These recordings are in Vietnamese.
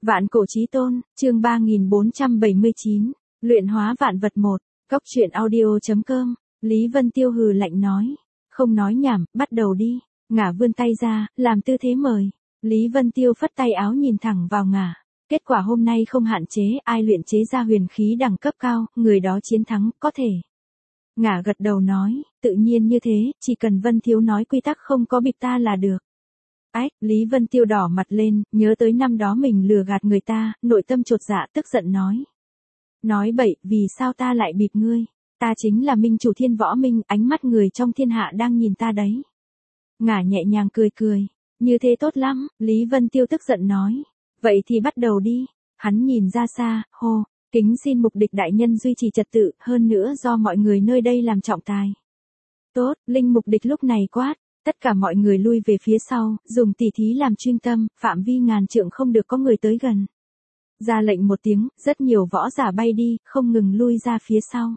Vạn cổ chí tôn, chương 3479, luyện hóa vạn vật 1, Cốc truyện audio.com, Lý Vân Tiêu hừ lạnh nói. Không nói nhảm, bắt đầu đi. Ngả vươn tay ra, làm tư thế mời. Lý Vân Tiêu phất tay áo nhìn thẳng vào ngả. Kết quả hôm nay không hạn chế, ai luyện chế ra huyền khí đẳng cấp cao, người đó chiến thắng, có thể. Ngả gật đầu nói, tự nhiên như thế, chỉ cần Vân Thiếu nói quy tắc không có bịp ta là được. Ách, Lý Vân Tiêu đỏ mặt lên, nhớ tới năm đó mình lừa gạt người ta, nội tâm chột dạ tức giận nói. Nói bậy, vì sao ta lại bịp ngươi? Ta chính là minh chủ Thiên Võ Minh, ánh mắt người trong thiên hạ đang nhìn ta đấy. Ngả nhẹ nhàng cười cười, như thế tốt lắm, Lý Vân Tiêu tức giận nói. Vậy thì bắt đầu đi. Hắn nhìn ra xa, hô, kính xin mục địch đại nhân duy trì trật tự, hơn nữa do mọi người nơi đây làm trọng tài. Tốt, linh mục địch lúc này quát. Tất cả mọi người lui về phía sau, dùng tỉ thí làm chuyên tâm, phạm vi ngàn trượng không được có người tới gần. Ra lệnh một tiếng, rất nhiều võ giả bay đi, không ngừng lui ra phía sau.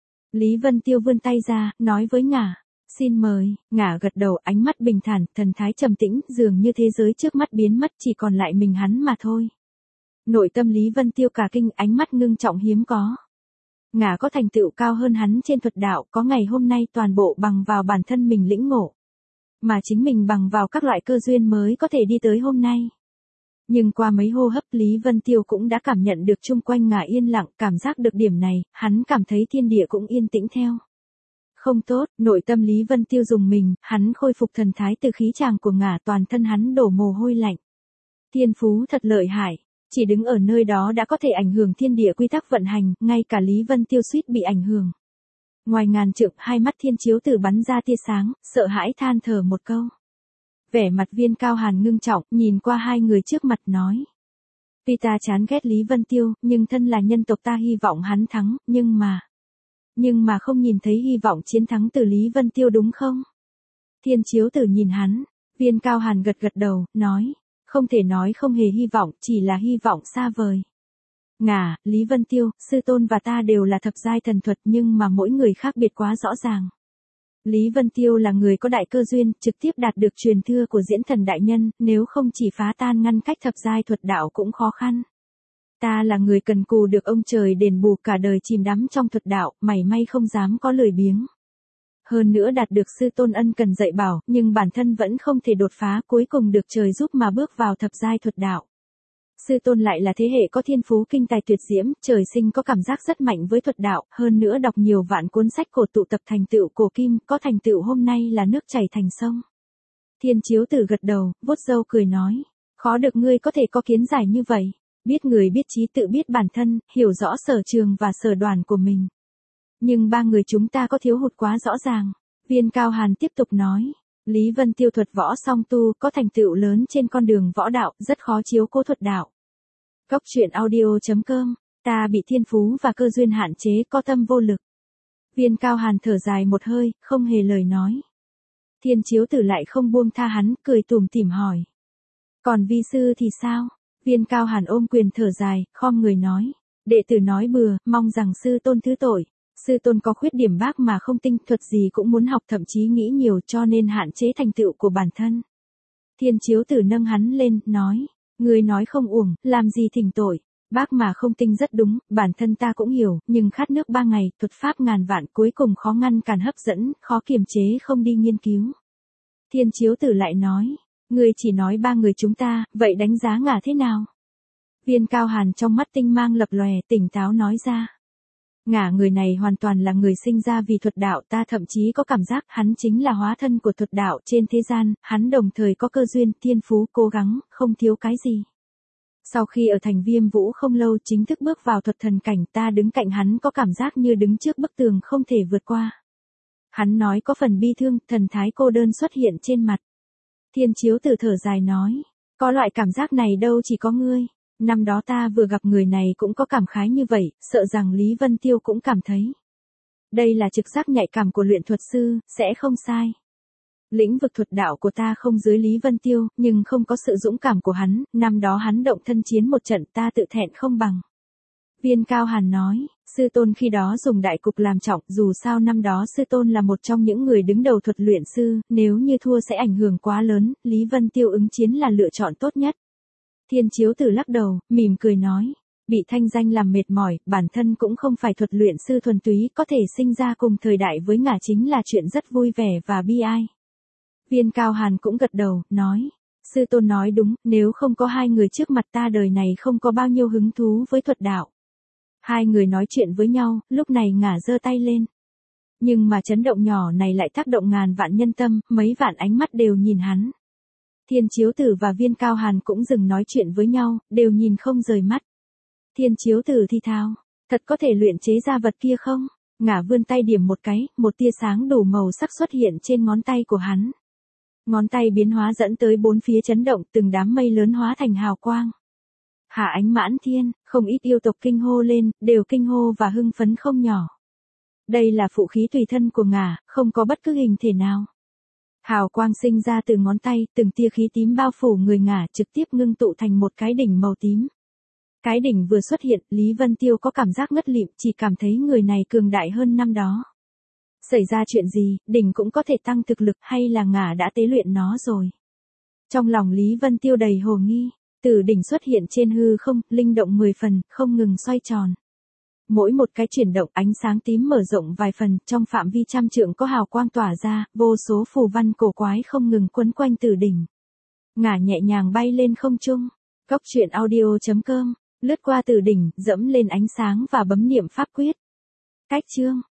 Lý Vân Tiêu vươn tay ra, nói với ngả. Xin mời, ngả gật đầu, ánh mắt bình thản, thần thái trầm tĩnh, dường như thế giới trước mắt biến mất, chỉ còn lại mình hắn mà thôi. Nội tâm Lý Vân Tiêu cả kinh, ánh mắt ngưng trọng hiếm có. Ngả có thành tựu cao hơn hắn trên thuật đạo, có ngày hôm nay toàn bộ bằng vào bản thân mình lĩnh ngộ. Mà chính mình bằng vào các loại cơ duyên mới có thể đi tới hôm nay. Nhưng qua mấy hô hấp Lý Vân Tiêu cũng đã cảm nhận được chung quanh ngả yên lặng, cảm giác được điểm này, hắn cảm thấy thiên địa cũng yên tĩnh theo. Không tốt, nội tâm Lý Vân Tiêu dùng mình, hắn khôi phục thần thái từ khí tràng của ngả, toàn thân hắn đổ mồ hôi lạnh. Thiên phú thật lợi hại, chỉ đứng ở nơi đó đã có thể ảnh hưởng thiên địa quy tắc vận hành, ngay cả Lý Vân Tiêu suýt bị ảnh hưởng. Ngoài ngàn trượng, hai mắt Thiên Chiếu Tử bắn ra tia sáng, sợ hãi than thở một câu. Vẻ mặt Viên Cao Hàn ngưng trọng, nhìn qua hai người trước mặt nói. Tuy ta chán ghét Lý Vân Tiêu, nhưng thân là nhân tộc ta hy vọng hắn thắng, nhưng mà không nhìn thấy hy vọng chiến thắng từ Lý Vân Tiêu đúng không? Thiên Chiếu Tử nhìn hắn, Viên Cao Hàn gật gật đầu, nói. Không thể nói không hề hy vọng, chỉ là hy vọng xa vời. Ngả, Lý Vân Tiêu, sư tôn và ta đều là thập giai thần thuật nhưng mà mỗi người khác biệt quá rõ ràng. Lý Vân Tiêu là người có đại cơ duyên, trực tiếp đạt được truyền thừa của diễn thần đại nhân, nếu không chỉ phá tan ngăn cách thập giai thuật đạo cũng khó khăn. Ta là người cần cù được ông trời đền bù cả đời chìm đắm trong thuật đạo, mảy may không dám có lười biếng. Hơn nữa đạt được sư tôn ân cần dạy bảo, nhưng bản thân vẫn không thể đột phá, cuối cùng được trời giúp mà bước vào thập giai thuật đạo. Sư tôn lại là thế hệ có thiên phú kinh tài tuyệt diễm, trời sinh có cảm giác rất mạnh với thuật đạo, hơn nữa đọc nhiều vạn cuốn sách cổ tụ tập thành tựu cổ kim, có thành tựu hôm nay là nước chảy thành sông. Thiên Chiếu Tử gật đầu, vuốt râu cười nói, khó được ngươi có thể có kiến giải như vậy, biết người biết trí tự biết bản thân, hiểu rõ sở trường và sở đoàn của mình. Nhưng ba người chúng ta có thiếu hụt quá rõ ràng. Viên Cao Hàn tiếp tục nói. Lý Vân Tiêu thuật võ song tu, có thành tựu lớn trên con đường võ đạo, rất khó chiếu cố thuật đạo. Cốc truyện audio.com, ta bị thiên phú và cơ duyên hạn chế, có tâm vô lực. Viên Cao Hàn thở dài một hơi, không hề lời nói. Thiên Chiếu Tử lại không buông tha hắn, cười tủm tỉm hỏi. Còn vi sư thì sao? Viên Cao Hàn ôm quyền thở dài, khom người nói. Đệ tử nói bừa, mong rằng sư tôn thứ tội. Sư tôn có khuyết điểm bác mà không tinh, thuật gì cũng muốn học, thậm chí nghĩ nhiều, cho nên hạn chế thành tựu của bản thân. Thiên Chiếu Tử nâng hắn lên, nói. Ngươi nói không uổng, làm gì thỉnh tội. Bác mà không tinh rất đúng, bản thân ta cũng hiểu, nhưng khát nước 3 ngày, thuật pháp ngàn vạn, cuối cùng khó ngăn cản hấp dẫn, khó kiềm chế không đi nghiên cứu. Thiên Chiếu Tử lại nói. Ngươi chỉ nói ba người chúng ta, vậy đánh giá ngả thế nào? Viên Cao Hàn trong mắt tinh mang lập lòe, tỉnh táo nói ra. Ngả người này hoàn toàn là người sinh ra vì thuật đạo, ta thậm chí có cảm giác hắn chính là hóa thân của thuật đạo trên thế gian, hắn đồng thời có cơ duyên, thiên phú, cố gắng, không thiếu cái gì. Sau khi ở thành Viêm Vũ không lâu chính thức bước vào thuật thần cảnh, ta đứng cạnh hắn có cảm giác như đứng trước bức tường không thể vượt qua. Hắn nói có phần bi thương, thần thái cô đơn xuất hiện trên mặt. Thiên Chiếu Tử thở dài nói, có loại cảm giác này đâu chỉ có ngươi. Năm đó ta vừa gặp người này cũng có cảm khái như vậy, sợ rằng Lý Vân Tiêu cũng cảm thấy. Đây là trực giác nhạy cảm của luyện thuật sư, sẽ không sai. Lĩnh vực thuật đạo của ta không dưới Lý Vân Tiêu, nhưng không có sự dũng cảm của hắn, năm đó hắn động thân chiến một trận ta tự thẹn không bằng. Viên Cao Hàn nói, sư tôn khi đó dùng đại cục làm trọng, dù sao năm đó sư tôn là một trong những người đứng đầu thuật luyện sư, nếu như thua sẽ ảnh hưởng quá lớn, Lý Vân Tiêu ứng chiến là lựa chọn tốt nhất. Thiên Chiếu Tử lắc đầu, mỉm cười nói. Bị thanh danh làm mệt mỏi, bản thân cũng không phải thuật luyện sư thuần túy, có thể sinh ra cùng thời đại với ngả chính là chuyện rất vui vẻ và bi ai. Viên Cao Hàn cũng gật đầu, nói. Sư tôn nói đúng, nếu không có hai người trước mặt ta đời này không có bao nhiêu hứng thú với thuật đạo. Hai người nói chuyện với nhau, lúc này ngả giơ tay lên. Nhưng mà chấn động nhỏ này lại tác động ngàn vạn nhân tâm, mấy vạn ánh mắt đều nhìn hắn. Thiên Chiếu Tử và Viên Cao Hàn cũng dừng nói chuyện với nhau, đều nhìn không rời mắt. Thiên Chiếu Tử thì thào, thật có thể luyện chế ra vật kia không? Ngả vươn tay điểm một cái, một tia sáng đủ màu sắc xuất hiện trên ngón tay của hắn. Ngón tay biến hóa dẫn tới bốn phía chấn động, từng đám mây lớn hóa thành hào quang. Hạ Ánh Mãn Thiên, không ít yêu tộc kinh hô lên, đều kinh hô và hưng phấn không nhỏ. Đây là phụ khí tùy thân của ngả, không có bất cứ hình thể nào. Hào quang sinh ra từ ngón tay, từng tia khí tím bao phủ người ngả trực tiếp ngưng tụ thành một cái đỉnh màu tím. Cái đỉnh vừa xuất hiện, Lý Vân Tiêu có cảm giác ngất lịm, chỉ cảm thấy người này cường đại hơn năm đó. Xảy ra chuyện gì, đỉnh cũng có thể tăng thực lực hay là ngả đã tế luyện nó rồi? Trong lòng Lý Vân Tiêu đầy hồ nghi, từ đỉnh xuất hiện trên hư không, linh động 10 phần, không ngừng xoay tròn. Mỗi một cái chuyển động ánh sáng tím mở rộng vài phần, trong phạm vi trăm trượng có hào quang tỏa ra, vô số phù văn cổ quái không ngừng quấn quanh từ đỉnh. Ngả nhẹ nhàng bay lên không trung. Cốc truyện audio.com, lướt qua từ đỉnh, dẫm lên ánh sáng và bấm niệm pháp quyết. Cách chương